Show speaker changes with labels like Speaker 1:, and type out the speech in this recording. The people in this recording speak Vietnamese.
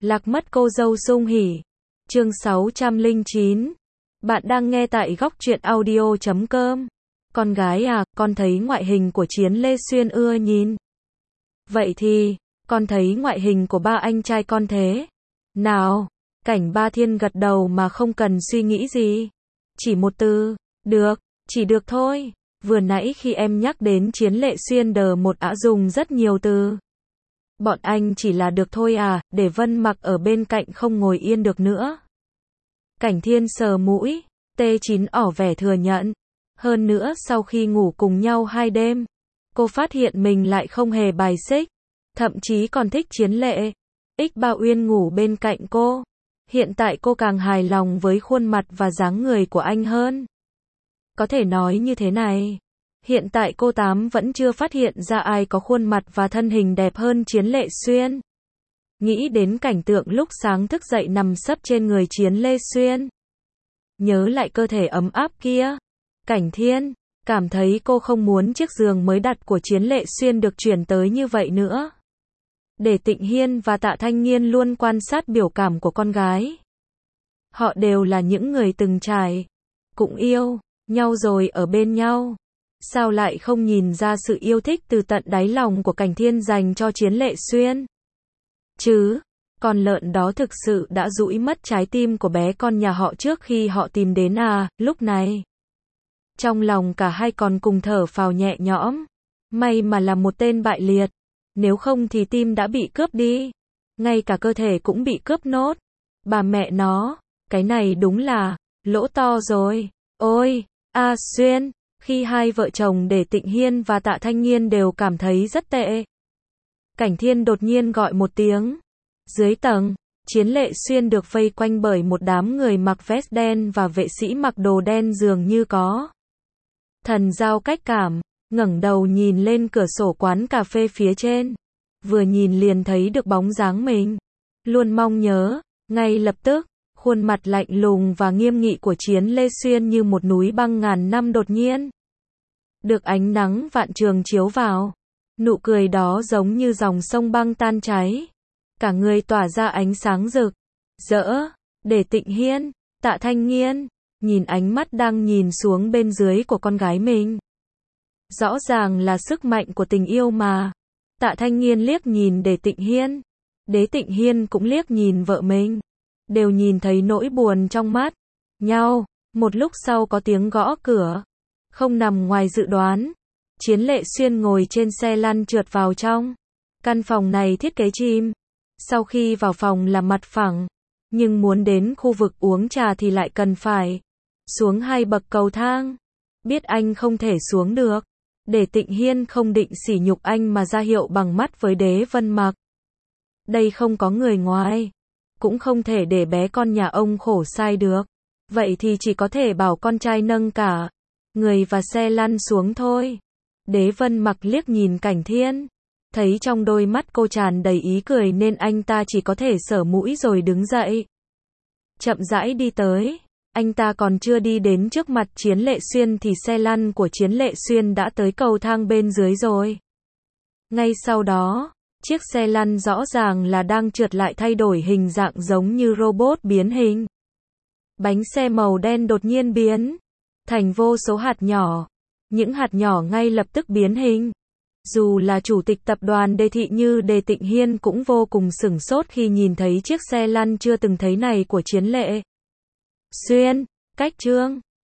Speaker 1: Lạc mất cô dâu sung hỉ. Chương 609. Bạn đang nghe tại góc truyện audio.com. Con gái à, con thấy ngoại hình của Chiến Lê Xuyên ưa nhìn. Vậy thì, con thấy ngoại hình của ba anh trai con thế nào? Cảnh Ba Thiên gật đầu mà không cần suy nghĩ gì. Chỉ một từ, được, chỉ được thôi. Vừa nãy khi em nhắc đến Chiến Lệ Xuyên đờ một ả dùng rất nhiều từ. Bọn anh chỉ là được thôi à, để Vân Mặc ở bên cạnh không ngồi yên được nữa. Cảnh Thiên sờ mũi, T9 ỏ vẻ thừa nhận. Hơn nữa sau khi ngủ cùng nhau 2 đêm, cô phát hiện mình lại không hề bài xích, thậm chí còn thích Chiến Lệ. Ba Uyên ngủ bên cạnh cô. Hiện tại cô càng hài lòng với khuôn mặt và dáng người của anh hơn. Có thể nói như thế này, hiện tại cô Tám vẫn chưa phát hiện ra ai có khuôn mặt và thân hình đẹp hơn Chiến Lệ Xuyên. Nghĩ đến cảnh tượng lúc sáng thức dậy nằm sấp trên người Chiến Lê Xuyên, nhớ lại cơ thể ấm áp kia, Cảnh Thiên cảm thấy cô không muốn chiếc giường mới đặt của Chiến Lệ Xuyên được chuyển tới như vậy nữa. Để Tịnh Hiên và Tạ Thanh Nghiên luôn quan sát biểu cảm của con gái. Họ đều là những người từng trải, cũng yêu nhau rồi ở bên nhau. Sao lại không nhìn ra sự yêu thích từ tận đáy lòng của Cảnh Thiên dành cho Chiến Lệ Xuyên? Chứ, con lợn đó thực sự đã dũi mất trái tim của bé con nhà họ trước khi họ tìm đến à, lúc này. Trong lòng cả hai còn cùng thở phào nhẹ nhõm. May mà là một tên bại liệt. Nếu không thì tim đã bị cướp đi. Ngay cả cơ thể cũng bị cướp nốt. Bà mẹ nó, cái này đúng là lỗ to rồi. Ôi, A Xuyên, khi hai vợ chồng để Tịnh Hiên và Tạ Thanh Nghiên đều cảm thấy rất tệ. Cảnh Thiên đột nhiên gọi một tiếng. Dưới tầng, Chiến Lệ Xuyên được vây quanh bởi một đám người mặc vest đen và vệ sĩ mặc đồ đen dường như có thần giao cách cảm, ngẩng đầu nhìn lên cửa sổ quán cà phê phía trên. Vừa nhìn liền thấy được bóng dáng mình luôn mong nhớ, ngay lập tức, khuôn mặt lạnh lùng và nghiêm nghị của Chiến Lê Xuyên như một núi băng ngàn năm đột nhiên được ánh nắng vạn trường chiếu vào. Nụ cười đó giống như dòng sông băng tan cháy. Cả người tỏa ra ánh sáng rực rỡ. Để Tịnh Hiên, Tạ Thanh Nghiên nhìn ánh mắt đang nhìn xuống bên dưới của con gái mình. Rõ ràng là sức mạnh của tình yêu mà. Tạ Thanh Nghiên liếc nhìn Để Tịnh Hiên. Đế Tịnh Hiên cũng liếc nhìn vợ mình. Đều nhìn thấy nỗi buồn trong mắt nhau. Một lúc sau có tiếng gõ cửa. Không nằm ngoài dự đoán. Chiến Lệ Xuyên ngồi trên xe lăn trượt vào trong. Căn phòng này thiết kế chim. Sau khi vào phòng là mặt phẳng. Nhưng muốn đến khu vực uống trà thì lại cần phải xuống 2 bậc cầu thang. Biết anh không thể xuống được. Để Tịnh Hiên không định sỉ nhục anh mà ra hiệu bằng mắt với Đế Vân Mặc. Đây không có người ngoài. Cũng không thể để bé con nhà ông khổ sai được. Vậy thì chỉ có thể bảo con trai nâng cả người và xe lăn xuống thôi. Đế Vân Mặc liếc nhìn Cảnh Thiên. Thấy trong đôi mắt cô tràn đầy ý cười nên anh ta chỉ có thể sờ mũi rồi đứng dậy. Chậm rãi đi tới. Anh ta còn chưa đi đến trước mặt Chiến Lệ Xuyên thì xe lăn của Chiến Lệ Xuyên đã tới cầu thang bên dưới rồi. Ngay sau đó, chiếc xe lăn rõ ràng là đang trượt lại thay đổi hình dạng giống như robot biến hình. Bánh xe màu đen đột nhiên biến thành vô số hạt nhỏ. Những hạt nhỏ ngay lập tức biến hình. Dù là chủ tịch tập đoàn Đề Thị như Đề Tịnh Hiên cũng vô cùng sửng sốt khi nhìn thấy chiếc xe lăn chưa từng thấy này của Chiến Lệ Xuyên. Cách chương